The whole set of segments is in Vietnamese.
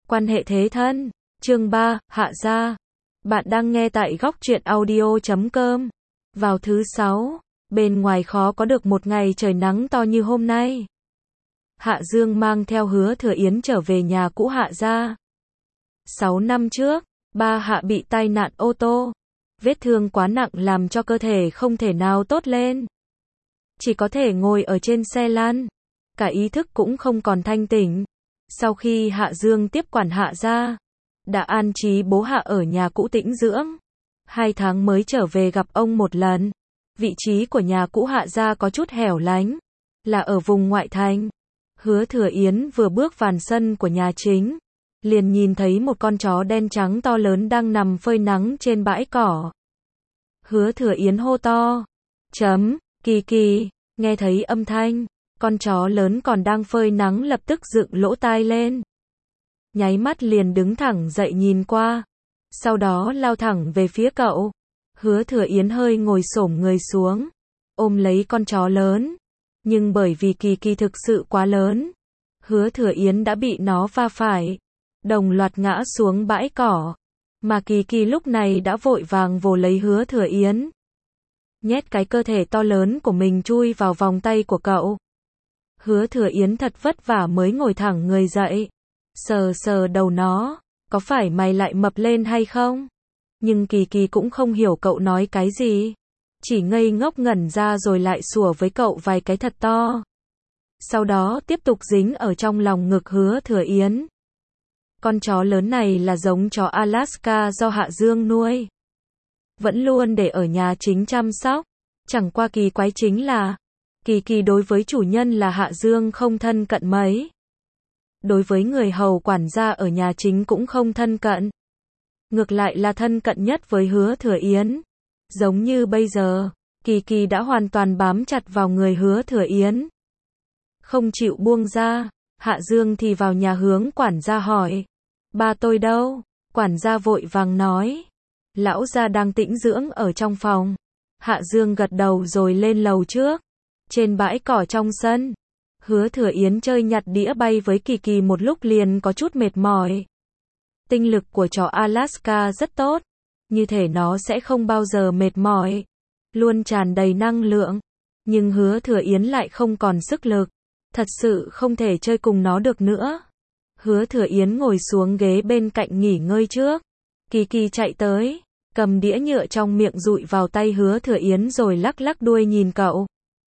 Quan hệ thế thân. Chương 3, Hạ gia. Bạn đang nghe tại góc truyện audio.com. Vào thứ 6, bên ngoài khó có được một ngày trời nắng to như hôm nay. Hạ Dương mang theo Hứa Thừa Yến trở về nhà cũ Hạ gia. 6 năm trước, ba Hạ bị tai nạn ô tô. Vết thương quá nặng làm cho cơ thể không thể nào tốt lên. Chỉ có thể ngồi ở trên xe lăn. Cả ý thức cũng không còn thanh tỉnh. Sau khi Hạ Dương tiếp quản Hạ gia, đã an trí bố Hạ ở nhà cũ tĩnh dưỡng. 2 tháng mới trở về gặp ông một lần. Vị trí của nhà cũ Hạ gia có chút hẻo lánh, là ở vùng ngoại thành. Hứa Thừa Yến vừa bước vào sân của nhà chính, liền nhìn thấy một con chó đen trắng to lớn đang nằm phơi nắng trên bãi cỏ. Hứa Thừa Yến hô to, Kỳ Kỳ, nghe thấy âm thanh, con chó lớn còn đang phơi nắng lập tức dựng lỗ tai lên. Nháy mắt liền đứng thẳng dậy nhìn qua, sau đó lao thẳng về phía cậu. Hứa Thừa Yến hơi ngồi xổm người xuống, ôm lấy con chó lớn, nhưng bởi vì Kỳ Kỳ thực sự quá lớn, Hứa Thừa Yến đã bị nó va phải, đồng loạt ngã xuống bãi cỏ, mà Kỳ Kỳ lúc này đã vội vàng vồ lấy Hứa Thừa Yến, nhét cái cơ thể to lớn của mình chui vào vòng tay của cậu. Hứa Thừa Yến thật vất vả mới ngồi thẳng người dậy, sờ sờ đầu nó, có phải mày lại mập lên hay không? Nhưng Kỳ Kỳ cũng không hiểu cậu nói cái gì, chỉ ngây ngốc ngẩn ra rồi lại sủa với cậu vài cái thật to. Sau đó tiếp tục dính ở trong lòng ngực Hứa Thừa Yến. Con chó lớn này là giống chó Alaska do Hạ Dương nuôi, vẫn luôn để ở nhà chính chăm sóc. Chẳng qua kỳ quái chính là Kỳ Kỳ đối với chủ nhân là Hạ Dương không thân cận mấy. Đối với người hầu quản gia ở nhà chính cũng không thân cận. Ngược lại là thân cận nhất với Hứa Thừa Yến. Giống như bây giờ, Kỳ Kỳ đã hoàn toàn bám chặt vào người Hứa Thừa Yến, không chịu buông ra. Hạ Dương thì vào nhà hướng quản gia hỏi, ba tôi đâu? Quản gia vội vàng nói, lão gia đang tĩnh dưỡng ở trong phòng. Hạ Dương gật đầu rồi lên lầu trước. Trên bãi cỏ trong sân, Hứa Thừa Yến chơi nhặt đĩa bay với Kỳ Kỳ một lúc liền có chút mệt mỏi. Tinh lực của chó Alaska rất tốt, như thể nó sẽ không bao giờ mệt mỏi, luôn tràn đầy năng lượng. Nhưng Hứa Thừa Yến lại không còn sức lực, thật sự không thể chơi cùng nó được nữa. Hứa Thừa Yến ngồi xuống ghế bên cạnh nghỉ ngơi trước. Kỳ Kỳ chạy tới, cầm đĩa nhựa trong miệng dụi vào tay Hứa Thừa Yến rồi lắc lắc đuôi nhìn cậu.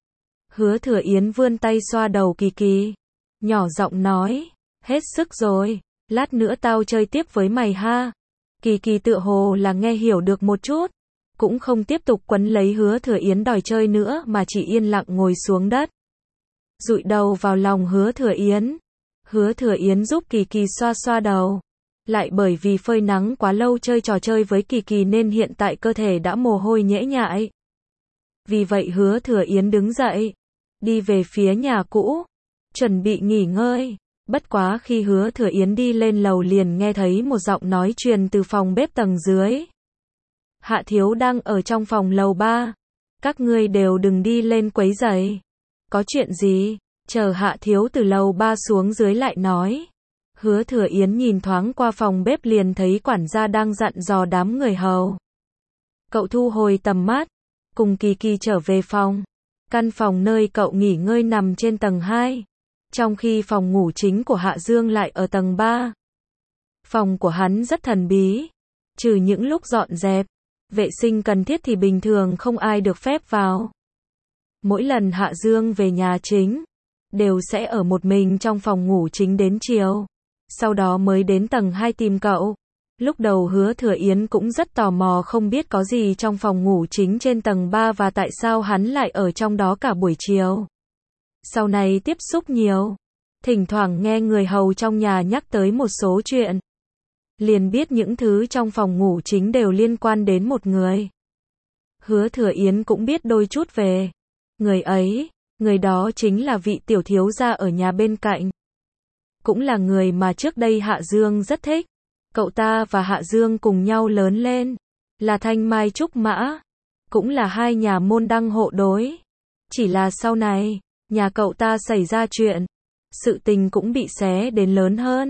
Hứa Thừa Yến vươn tay xoa đầu Kỳ Kỳ, nhỏ giọng nói, hết sức rồi, lát nữa tao chơi tiếp với mày ha. Kỳ Kỳ tựa hồ là nghe hiểu được một chút, cũng không tiếp tục quấn lấy Hứa Thừa Yến đòi chơi nữa mà chỉ yên lặng ngồi xuống đất, dụi đầu vào lòng Hứa Thừa Yến. Hứa Thừa Yến giúp Kỳ Kỳ xoa xoa đầu, lại bởi vì phơi nắng quá lâu chơi trò chơi với Kỳ Kỳ nên hiện tại cơ thể đã mồ hôi nhễ nhại. Vì vậy Hứa Thừa Yến đứng dậy, đi về phía nhà cũ, chuẩn bị nghỉ ngơi. Bất quá khi Hứa Thừa Yến đi lên lầu liền nghe thấy một giọng nói truyền từ phòng bếp tầng dưới. Hạ thiếu đang ở trong phòng lầu 3. Các ngươi đều đừng đi lên quấy rầy. Có chuyện gì? Chờ Hạ thiếu từ lầu 3 xuống dưới lại nói. Hứa Thừa Yến nhìn thoáng qua phòng bếp liền thấy quản gia đang dặn dò đám người hầu. Cậu thu hồi tầm mắt, cùng Kỳ Kỳ trở về phòng. Căn phòng nơi cậu nghỉ ngơi nằm trên tầng 2, trong khi phòng ngủ chính của Hạ Dương lại ở tầng 3. Phòng của hắn rất thần bí, trừ những lúc dọn dẹp, vệ sinh cần thiết thì bình thường không ai được phép vào. Mỗi lần Hạ Dương về nhà chính, đều sẽ ở một mình trong phòng ngủ chính đến chiều, sau đó mới đến tầng 2 tìm cậu. Lúc đầu Hứa Thừa Yến cũng rất tò mò không biết có gì trong phòng ngủ chính trên tầng 3 và tại sao hắn lại ở trong đó cả buổi chiều. Sau này tiếp xúc nhiều, thỉnh thoảng nghe người hầu trong nhà nhắc tới một số chuyện, liền biết những thứ trong phòng ngủ chính đều liên quan đến một người. Hứa Thừa Yến cũng biết đôi chút về người ấy, người đó chính là vị tiểu thiếu gia ở nhà bên cạnh. Cũng là người mà trước đây Hạ Dương rất thích. Cậu ta và Hạ Dương cùng nhau lớn lên, là thanh mai trúc mã, cũng là hai nhà môn đăng hộ đối. Chỉ là sau này, nhà cậu ta xảy ra chuyện, sự tình cũng bị xé đến lớn hơn.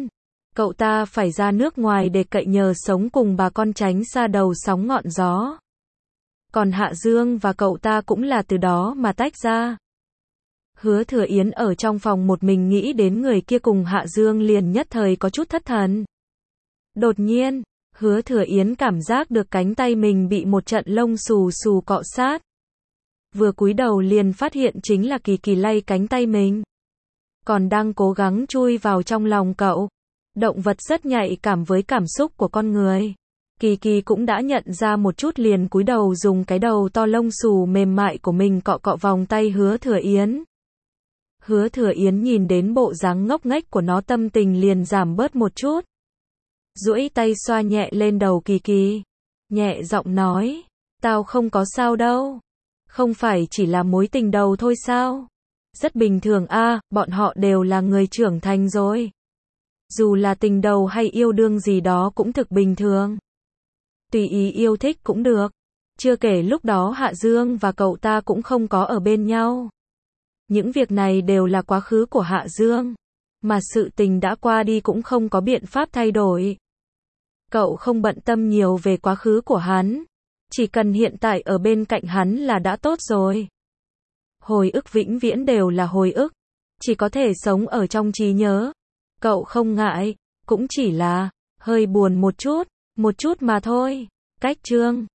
Cậu ta phải ra nước ngoài để cậy nhờ sống cùng bà con tránh xa đầu sóng ngọn gió. Còn Hạ Dương và cậu ta cũng là từ đó mà tách ra. Hứa Thừa Yến ở trong phòng một mình nghĩ đến người kia cùng Hạ Dương liền nhất thời có chút thất thần. Đột nhiên, Hứa Thừa Yến cảm giác được cánh tay mình bị một trận lông xù xù cọ sát. Vừa cúi đầu liền phát hiện chính là Kỳ Kỳ lay cánh tay mình. Còn đang cố gắng chui vào trong lòng cậu. Động vật rất nhạy cảm với cảm xúc của con người. Kỳ Kỳ cũng đã nhận ra một chút liền cúi đầu dùng cái đầu to lông xù mềm mại của mình cọ cọ vòng tay Hứa Thừa Yến. Hứa Thừa Yến nhìn đến bộ dáng ngốc nghếch của nó tâm tình liền giảm bớt một chút. Duỗi tay xoa nhẹ lên đầu Kỳ Kỳ. Nhẹ giọng nói, tao không có sao đâu. Không phải chỉ là mối tình đầu thôi sao? Rất bình thường a, bọn họ đều là người trưởng thành rồi. Dù là tình đầu hay yêu đương gì đó cũng thực bình thường. Tùy ý yêu thích cũng được. Chưa kể lúc đó Hạ Dương và cậu ta cũng không có ở bên nhau. Những việc này đều là quá khứ của Hạ Dương. Mà sự tình đã qua đi cũng không có biện pháp thay đổi. Cậu không bận tâm nhiều về quá khứ của hắn. Chỉ cần hiện tại ở bên cạnh hắn là đã tốt rồi. Hồi ức vĩnh viễn đều là hồi ức. Chỉ có thể sống ở trong trí nhớ. Cậu không ngại, cũng chỉ là hơi buồn một chút mà thôi. Cách chương